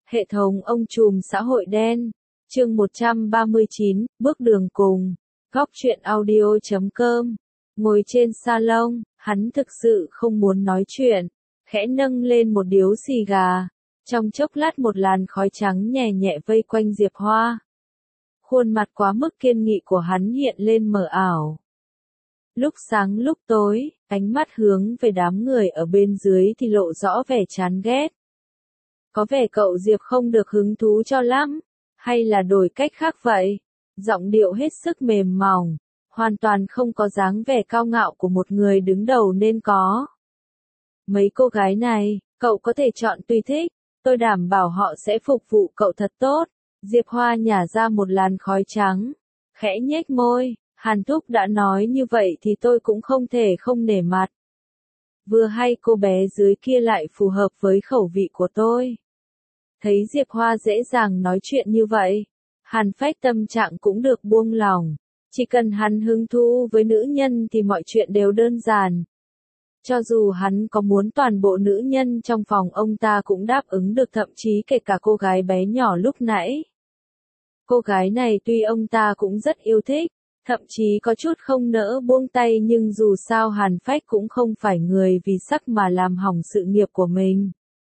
Hệ thống ông trùm xã hội đen. Chương 139, bước đường cùng. Góc truyện audio.com. Ngồi trên salon, hắn thực sự không muốn nói chuyện, khẽ nâng lên một điếu xì gà. Trong chốc lát một làn khói trắng nhẹ nhẹ vây quanh Diệp Hoa. Khuôn mặt quá mức kiên nghị của hắn hiện lên mờ ảo. Lúc sáng lúc tối, ánh mắt hướng về đám người ở bên dưới thì lộ rõ vẻ chán ghét. Có vẻ cậu Diệp không được hứng thú cho lắm, hay là đổi cách khác vậy? Giọng điệu hết sức mềm mỏng, hoàn toàn không có dáng vẻ cao ngạo của một người đứng đầu nên có. Mấy cô gái này, cậu có thể chọn tùy thích, tôi đảm bảo họ sẽ phục vụ cậu thật tốt. Diệp Hoa nhả ra một làn khói trắng, khẽ nhếch môi, Hàn Thúc đã nói như vậy thì tôi cũng không thể không nể mặt. Vừa hay cô bé dưới kia lại phù hợp với khẩu vị của tôi. Thấy Diệp Hoa dễ dàng nói chuyện như vậy, Hàn Phách tâm trạng cũng được buông lòng. Chỉ cần hắn hứng thú với nữ nhân thì mọi chuyện đều đơn giản. Cho dù hắn có muốn toàn bộ nữ nhân trong phòng ông ta cũng đáp ứng được, thậm chí kể cả cô gái bé nhỏ lúc nãy. Cô gái này tuy ông ta cũng rất yêu thích, thậm chí có chút không nỡ buông tay, nhưng dù sao Hàn Phách cũng không phải người vì sắc mà làm hỏng sự nghiệp của mình.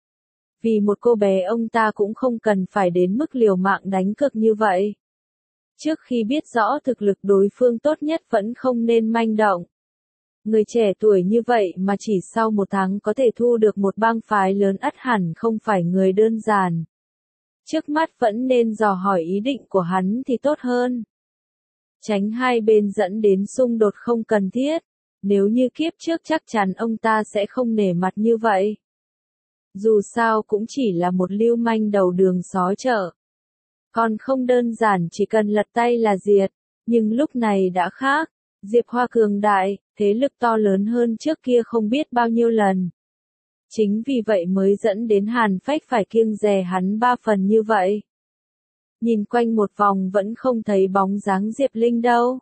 Vì một cô bé ông ta cũng không cần phải đến mức liều mạng đánh cược như vậy. Trước khi biết rõ thực lực đối phương tốt nhất vẫn không nên manh động. Người trẻ tuổi như vậy mà chỉ sau một tháng có thể thu được một bang phái lớn ắt hẳn không phải người đơn giản. Trước mắt vẫn nên dò hỏi ý định của hắn thì tốt hơn. Tránh hai bên dẫn đến xung đột không cần thiết. Nếu như kiếp trước chắc chắn ông ta sẽ không nể mặt như vậy. Dù sao cũng chỉ là một lưu manh đầu đường xó chợ. Còn không đơn giản chỉ cần lật tay là diệt. Nhưng lúc này đã khác. Diệp Hoa cường đại, thế lực to lớn hơn trước kia không biết bao nhiêu lần. Chính vì vậy mới dẫn đến Hàn Phách phải kiêng dè hắn 3 phần như vậy. Nhìn quanh một vòng vẫn không thấy bóng dáng Diệp Linh đâu.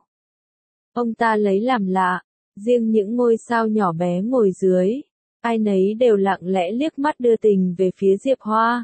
Ông ta lấy làm lạ, riêng những ngôi sao nhỏ bé ngồi dưới, ai nấy đều lặng lẽ liếc mắt đưa tình về phía Diệp Hoa.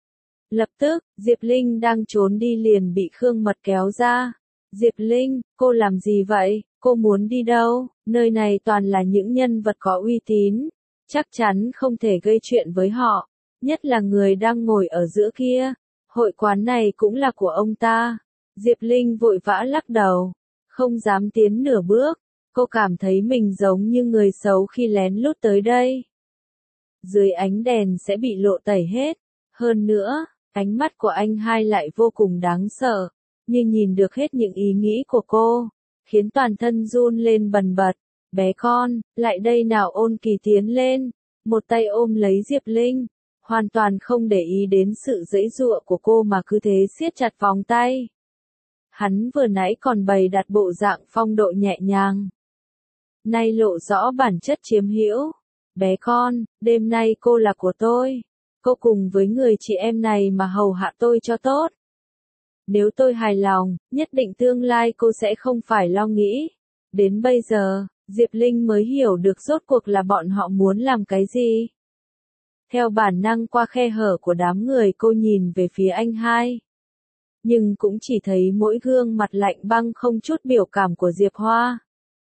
Lập tức, Diệp Linh đang trốn đi liền bị Khương Mật kéo ra. Diệp Linh, cô làm gì vậy? Cô muốn đi đâu? Nơi này toàn là những nhân vật có uy tín, chắc chắn không thể gây chuyện với họ, nhất là người đang ngồi ở giữa kia. Hội quán này cũng là của ông ta. Diệp Linh vội vã lắc đầu, không dám tiến nửa bước. Cô cảm thấy mình giống như người xấu khi lén lút tới đây. Dưới ánh đèn sẽ bị lộ tẩy hết. Hơn nữa, ánh mắt của anh hai lại vô cùng đáng sợ, như nhìn được hết những ý nghĩ của cô, khiến toàn thân run lên bần bật. Bé con, lại đây nào. Ôn Kỳ tiến lên, một tay ôm lấy Diệp Linh, hoàn toàn không để ý đến sự giãy giụa của cô mà cứ thế siết chặt vòng tay. Hắn vừa nãy còn bày đặt bộ dạng phong độ nhẹ nhàng, nay lộ rõ bản chất chiếm hữu. Bé con, đêm nay cô là của tôi. Cô cùng với người chị em này mà hầu hạ tôi cho tốt. Nếu tôi hài lòng, nhất định tương lai cô sẽ không phải lo nghĩ. Đến bây giờ, Diệp Linh mới hiểu được rốt cuộc là bọn họ muốn làm cái gì. Theo bản năng qua khe hở của đám người cô nhìn về phía anh hai. Nhưng cũng chỉ thấy mỗi gương mặt lạnh băng không chút biểu cảm của Diệp Hoa.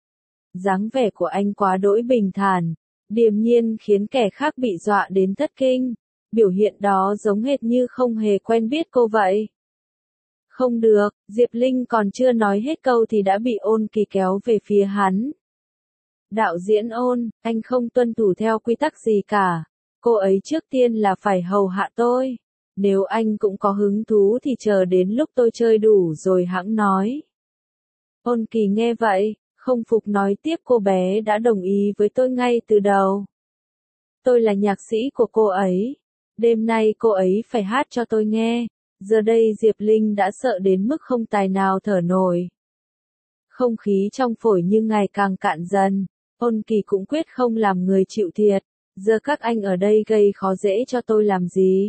Dáng vẻ của anh quá đỗi bình thản, điềm nhiên khiến kẻ khác bị dọa đến thất kinh. Biểu hiện đó giống hệt như không hề quen biết cô vậy. Không được, Diệp Linh còn chưa nói hết câu thì đã bị Ôn Kỳ kéo về phía hắn. Đạo diễn Ôn, anh không tuân thủ theo quy tắc gì cả. Cô ấy trước tiên là phải hầu hạ tôi. Nếu anh cũng có hứng thú thì chờ đến lúc tôi chơi đủ rồi hẵng nói. Ôn Kỳ nghe vậy, không phục nói tiếp, cô bé đã đồng ý với tôi ngay từ đầu. Tôi là nhạc sĩ của cô ấy. Đêm nay cô ấy phải hát cho tôi nghe. Giờ đây Diệp Linh đã sợ đến mức không tài nào thở nổi. Không khí trong phổi như ngày càng cạn dần. Ôn Kỳ cũng quyết không làm người chịu thiệt. Giờ các anh ở đây gây khó dễ cho tôi làm gì?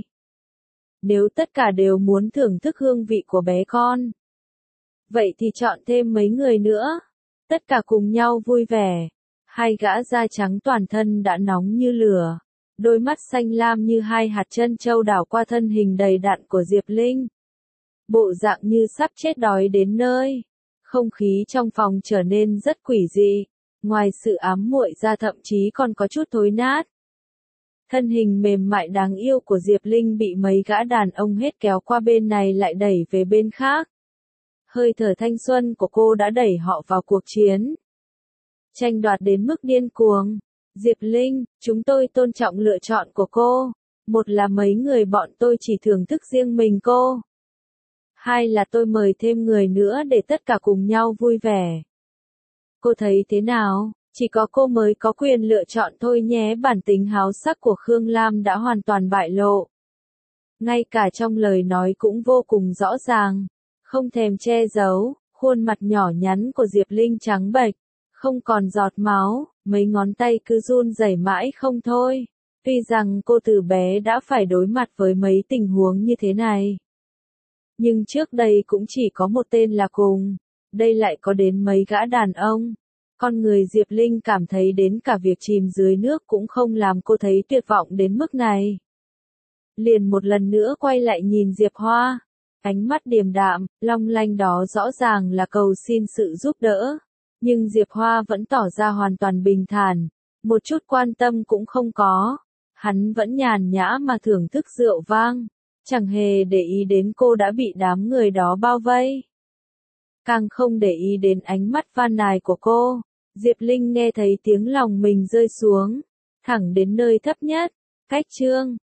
Nếu tất cả đều muốn thưởng thức hương vị của bé con, vậy thì chọn thêm mấy người nữa. Tất cả cùng nhau vui vẻ. Hai gã da trắng toàn thân đã nóng như lửa. đôi mắt xanh lam như hai hạt trân châu đảo qua thân hình đầy đặn của Diệp Linh. Bộ dạng như sắp chết đói đến nơi. Không khí trong phòng trở nên rất quỷ dị, ngoài sự ám muội ra thậm chí còn có chút thối nát. Thân hình mềm mại đáng yêu của Diệp Linh bị mấy gã đàn ông hết kéo qua bên này lại đẩy về bên khác. Hơi thở thanh xuân của cô đã đẩy họ vào cuộc chiến. Tranh đoạt đến mức điên cuồng. Diệp Linh, chúng tôi tôn trọng lựa chọn của cô. Một là mấy người bọn tôi chỉ thưởng thức riêng mình cô. Hai là tôi mời thêm người nữa để tất cả cùng nhau vui vẻ. Cô thấy thế nào? Chỉ có cô mới có quyền lựa chọn thôi nhé. Bản tính háo sắc của Khương Lam đã hoàn toàn bại lộ. Ngay cả trong lời nói cũng vô cùng rõ ràng. Không thèm che giấu, khuôn mặt nhỏ nhắn của Diệp Linh trắng bệch. Không còn giọt máu, mấy ngón tay cứ run rẩy mãi không thôi. Tuy rằng cô từ bé đã phải đối mặt với mấy tình huống như thế này. Nhưng trước đây cũng chỉ có một tên là Cùng. Đây lại có đến mấy gã đàn ông. Con người Diệp Linh cảm thấy đến cả việc chìm dưới nước cũng không làm cô thấy tuyệt vọng đến mức này. Liền một lần nữa quay lại nhìn Diệp Hoa. Ánh mắt điềm đạm, long lanh đó rõ ràng là cầu xin sự giúp đỡ. Nhưng Diệp Hoa vẫn tỏ ra hoàn toàn bình thản. Một chút quan tâm cũng không có. Hắn vẫn nhàn nhã mà thưởng thức rượu vang. Chẳng hề để ý đến cô đã bị đám người đó bao vây. Càng không để ý đến ánh mắt van nài của cô. Diệp Linh nghe thấy tiếng lòng mình rơi xuống. Thẳng đến nơi thấp nhất. Cách chương